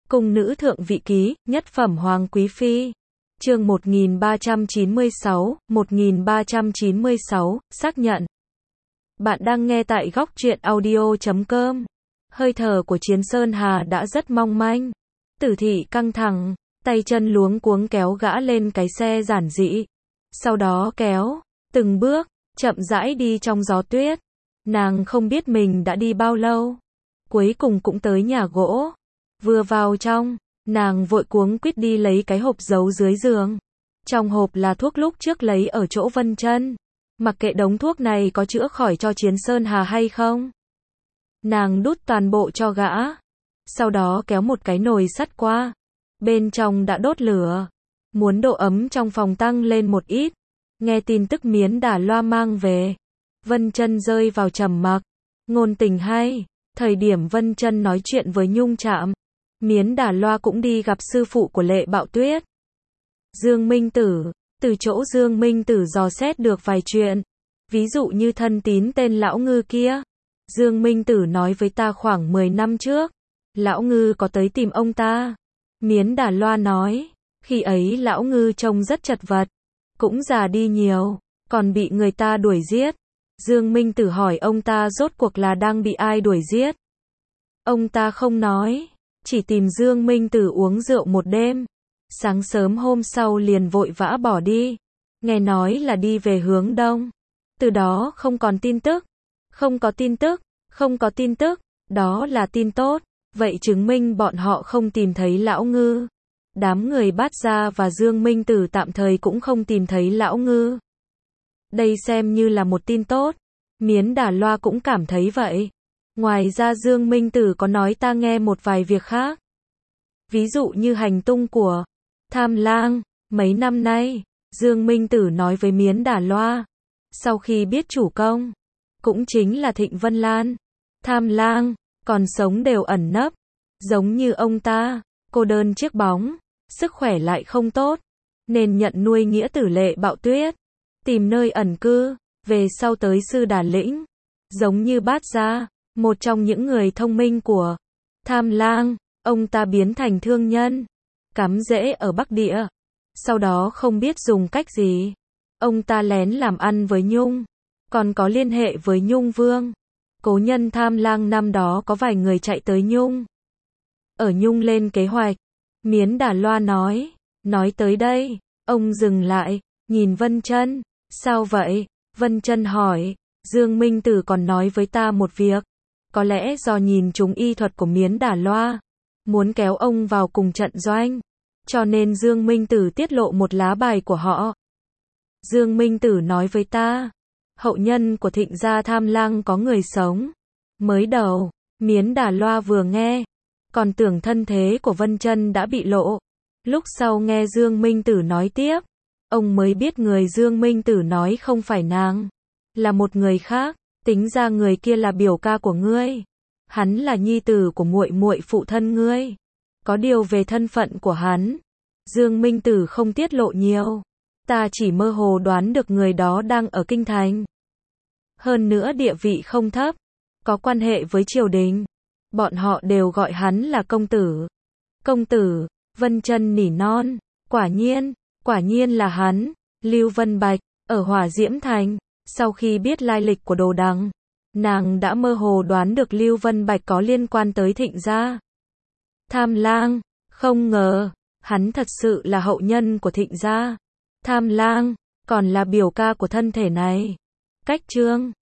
Cung nữ thượng vị ký, nhất phẩm hoàng quý phi. Chương 1396, xác nhận. Bạn đang nghe tại góc truyện audio.com. Hơi thở của Chiến Sơn Hà đã rất mong manh. Tử thị căng thẳng, tay chân luống cuống kéo gã lên cái xe giản dị. Sau đó kéo, từng bước, chậm rãi đi trong gió tuyết. Nàng không biết mình đã đi bao lâu. Cuối cùng cũng tới nhà gỗ. Vừa vào trong, nàng vội cuống quýt đi lấy cái hộp giấu dưới giường. Trong hộp là thuốc lúc trước lấy ở chỗ Vân Chân. Mặc kệ đống thuốc này có chữa khỏi cho Chiến Sơn Hà hay không. Nàng đút toàn bộ cho gã. Sau đó kéo một cái nồi sắt qua. Bên trong đã đốt lửa. Muốn độ ấm trong phòng tăng lên một ít. Nghe tin tức Miến Đà Loa mang về. Vân Chân rơi vào trầm mặc. Ngôn tình hay. Thời điểm Vân Chân nói chuyện với Nhung Trạm, Miến Đà Loa cũng đi gặp sư phụ của Lệ Bạo Tuyết. Dương Minh Tử, từ chỗ Dương Minh Tử dò xét được vài chuyện. Ví dụ như thân tín tên Lão Ngư kia. Dương Minh Tử nói với ta khoảng 10 năm trước. Lão Ngư có tới tìm ông ta. Miến Đà Loa nói, khi ấy Lão Ngư trông rất chật vật. Cũng già đi nhiều, còn bị người ta đuổi giết. Dương Minh Tử hỏi ông ta rốt cuộc là đang bị ai đuổi giết. Ông ta không nói, chỉ tìm Dương Minh Tử uống rượu một đêm. Sáng sớm hôm sau liền vội vã bỏ đi. Nghe nói là đi về hướng đông. Từ đó không còn tin tức. Không có tin tức, không có tin tức, đó là tin tốt. Vậy chứng minh bọn họ không tìm thấy Lão Ngư. Đám người Bát Gia và Dương Minh Tử tạm thời cũng không tìm thấy Lão Ngư. Đây xem như là một tin tốt. Miến Đà Loa cũng cảm thấy vậy. Ngoài ra Dương Minh Tử có nói ta nghe một vài việc khác. Ví dụ như hành tung của Tham Lang. Mấy năm nay, Dương Minh Tử nói với Miến Đà Loa. Sau khi biết chủ công, cũng chính là Thịnh Vân Lan, Tham Lang, còn sống đều ẩn nấp. Giống như ông ta, cô đơn chiếc bóng, sức khỏe lại không tốt. Nên nhận nuôi nghĩa tử Lệ Bạo Tuyết. Tìm nơi ẩn cư, về sau tới Sư Đà Lĩnh. Giống như Bát Gia, một trong những người thông minh của Tham Lang, ông ta biến thành thương nhân, cắm rễ ở Bắc Địa. Sau đó không biết dùng cách gì, ông ta lén làm ăn với Nhung, còn có liên hệ với Nhung Vương. Cố nhân Tham Lang năm đó có vài người chạy tới Nhung. Ở Nhung lên kế hoạch. Miến Đà Loa nói tới đây, ông dừng lại, nhìn Vân Chân. Sao vậy? Vân Chân hỏi. Dương Minh Tử còn nói với ta một việc. Có lẽ do nhìn trúng y thuật của Miến Đà Loa, muốn kéo ông vào cùng trận doanh. Cho nên Dương Minh Tử tiết lộ một lá bài của họ. Dương Minh Tử nói với ta, hậu nhân của Thịnh gia Tham Lang có người sống. Mới đầu, Miến Đà Loa vừa nghe, còn tưởng thân thế của Vân Chân đã bị lộ. Lúc sau nghe Dương Minh Tử nói tiếp, ông mới biết người Dương Minh Tử nói không phải nàng, là một người khác. Tính ra người kia là biểu ca của ngươi. Hắn là nhi tử của muội muội phụ thân ngươi. Có điều về thân phận của hắn, Dương Minh Tử không tiết lộ nhiều. Ta chỉ mơ hồ đoán được người đó đang ở kinh thành. Hơn nữa địa vị không thấp, có quan hệ với triều đình. Bọn họ đều gọi hắn là công tử. Công tử, Vân Chân nỉ non, quả nhiên là hắn. Lưu Vân Bạch, ở Hỏa Diễm Thành. Sau khi biết lai lịch của Đồ Đằng, nàng đã mơ hồ đoán được Lưu Vân Bạch có liên quan tới Thịnh gia. Tham Lang, không ngờ, hắn thật sự là hậu nhân của Thịnh gia. Tham Lang, còn là biểu ca của thân thể này. Cách chương